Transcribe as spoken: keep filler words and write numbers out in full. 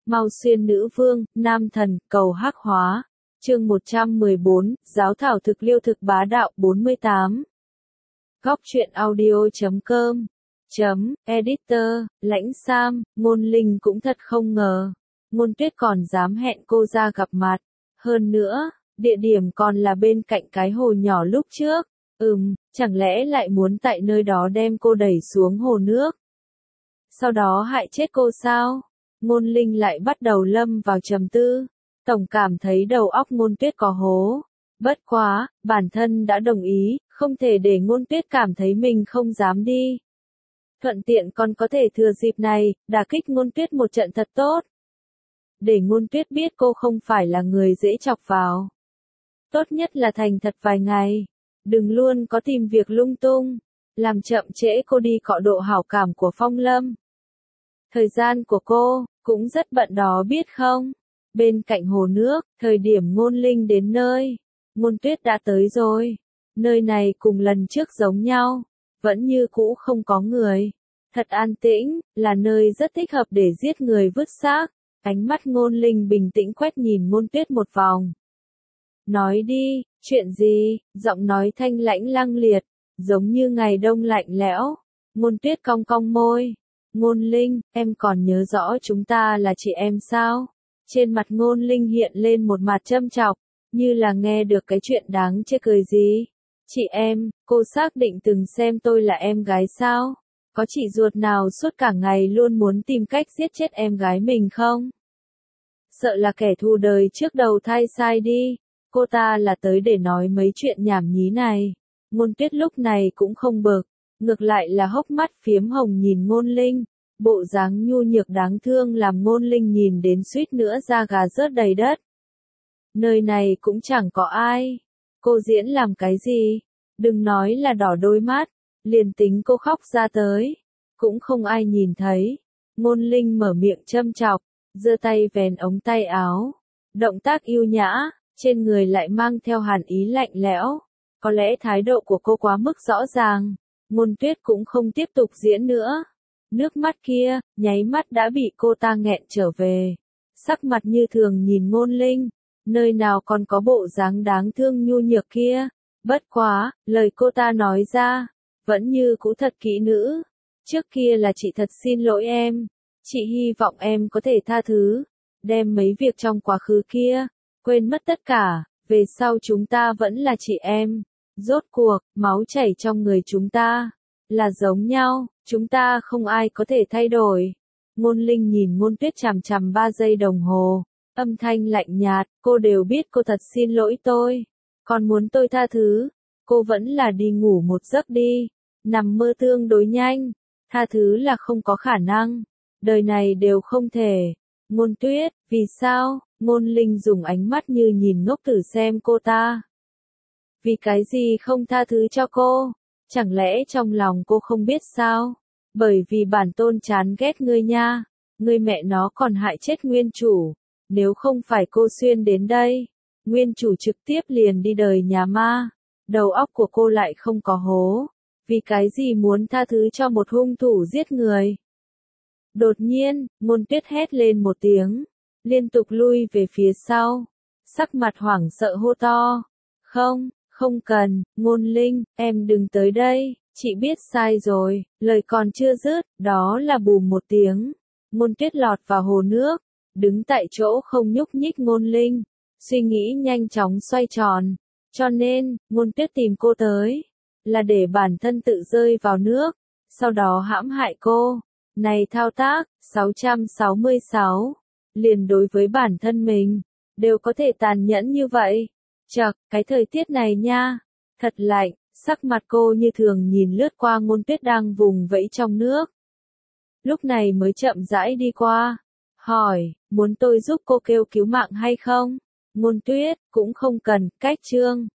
Mau Xuyên Nữ Vương, Nam Thần, Cầu Hắc Hóa. Chương một trăm mười bốn, Giáo thảo thực liêu thực bá đạo bốn mươi tám. Góc truyện audio.com. Chấm, editor, Lãnh Sam, Ngôn Linh cũng thật không ngờ. Ngôn Tuyết còn dám hẹn cô ra gặp mặt. Hơn nữa, địa điểm còn là bên cạnh cái hồ nhỏ lúc trước. Ừm, chẳng lẽ lại muốn tại nơi đó đem cô đẩy xuống hồ nước? Sau đó hại chết cô sao? Ngôn Linh lại bắt đầu lâm vào trầm tư. Tổng cảm thấy đầu óc Ngôn Tuyết có hố. Bất quá, bản thân đã đồng ý, không thể để Ngôn Tuyết cảm thấy mình không dám đi. Thuận tiện còn có thể thừa dịp này, đả kích Ngôn Tuyết một trận thật tốt. Để Ngôn Tuyết biết cô không phải là người dễ chọc vào. Tốt nhất là thành thật vài ngày. Đừng luôn có tìm việc lung tung. Làm chậm trễ cô đi cọ độ hảo cảm của Phong Lâm. Thời gian của cô, cũng rất bận đó biết không? Bên cạnh hồ nước, thời điểm Ngôn Linh đến nơi. Ngôn Tuyết đã tới rồi. Nơi này cùng lần trước giống nhau. Vẫn như cũ không có người. Thật an tĩnh, là nơi rất thích hợp để giết người vứt xác. Ánh mắt Ngôn Linh bình tĩnh quét nhìn Ngôn Tuyết một vòng. Nói đi, chuyện gì? Giọng nói thanh lãnh lăng liệt, giống như ngày đông lạnh lẽo. Ngôn Tuyết cong cong môi. Ngôn Linh, em còn nhớ rõ chúng ta là chị em sao? Trên mặt Ngôn Linh hiện lên một mặt châm chọc, như là nghe được cái chuyện đáng chê cười gì. Chị em, cô xác định từng xem tôi là em gái sao? Có chị ruột nào suốt cả ngày luôn muốn tìm cách giết chết em gái mình không? Sợ là kẻ thù đời trước đầu thai sai đi. Cô ta là tới để nói mấy chuyện nhảm nhí này. Ngôn Tuyết lúc này cũng không bực, ngược lại là hốc mắt phiếm hồng nhìn Ngôn Linh. Bộ dáng nhu nhược đáng thương làm Ngôn Linh nhìn đến suýt nữa da gà rớt đầy đất. Nơi này cũng chẳng có ai. Cô diễn làm cái gì? Đừng nói là đỏ đôi mắt. Liền tính cô khóc ra tới. Cũng không ai nhìn thấy. Ngôn Linh mở miệng châm chọc. Giơ tay vén ống tay áo. Động tác yêu nhã. Trên người lại mang theo hàn ý lạnh lẽo. Có lẽ thái độ của cô quá mức rõ ràng. Ngôn Tuyết cũng không tiếp tục diễn nữa. Nước mắt kia, nháy mắt đã bị cô ta nghẹn trở về. Sắc mặt như thường nhìn Ngôn Linh. Nơi nào còn có bộ dáng đáng thương nhu nhược kia. Bất quá, lời cô ta nói ra. Vẫn như cũ thật kỹ nữ. Trước kia là chị thật xin lỗi em. Chị hy vọng em có thể tha thứ. Đem mấy việc trong quá khứ kia. Quên mất tất cả. Về sau chúng ta vẫn là chị em. Rốt cuộc, máu chảy trong người chúng ta. Là giống nhau. Chúng ta không ai có thể thay đổi. Ngôn Linh nhìn Ngôn Tuyết chằm chằm ba giây đồng hồ. Âm thanh lạnh nhạt, cô đều biết cô thật xin lỗi tôi. Còn muốn tôi tha thứ. Cô vẫn là đi ngủ một giấc đi. Nằm mơ tương đối nhanh. Tha thứ là không có khả năng. Đời này đều không thể. Ngôn Tuyết, vì sao? Ngôn Linh dùng ánh mắt như nhìn ngốc tử xem cô ta. Vì cái gì không tha thứ cho cô? Chẳng lẽ trong lòng cô không biết sao? Bởi vì bản tôn chán ghét ngươi nha. Ngươi mẹ nó còn hại chết nguyên chủ. Nếu không phải cô xuyên đến đây, nguyên chủ trực tiếp liền đi đời nhà ma. Đầu óc của cô lại không có hố. Vì cái gì muốn tha thứ cho một hung thủ giết người? Đột nhiên, Ngôn Tuyết hét lên một tiếng. Liên tục lui về phía sau. Sắc mặt hoảng sợ hô to. Không, không cần, Ngôn Linh, em đừng tới đây. Chị biết sai rồi. Lời còn chưa dứt, đó là bùm một tiếng. Ngôn Tuyết lọt vào hồ nước. Đứng tại chỗ không nhúc nhích. Ngôn Linh. Suy nghĩ nhanh chóng xoay tròn. Cho nên, Ngôn Tuyết tìm cô tới. Là để bản thân tự rơi vào nước. Sau đó hãm hại cô. Này thao tác, sáu trăm sáu mươi sáu. Liền đối với bản thân mình. Đều có thể tàn nhẫn như vậy. Chậc, cái thời tiết này nha. Thật lạnh. Sắc mặt cô như thường nhìn lướt qua Ngôn Tuyết đang vùng vẫy trong nước. Lúc này mới chậm rãi đi qua. Hỏi, muốn tôi giúp cô kêu cứu mạng hay không? Ngôn Tuyết, cũng không cần, cách chương.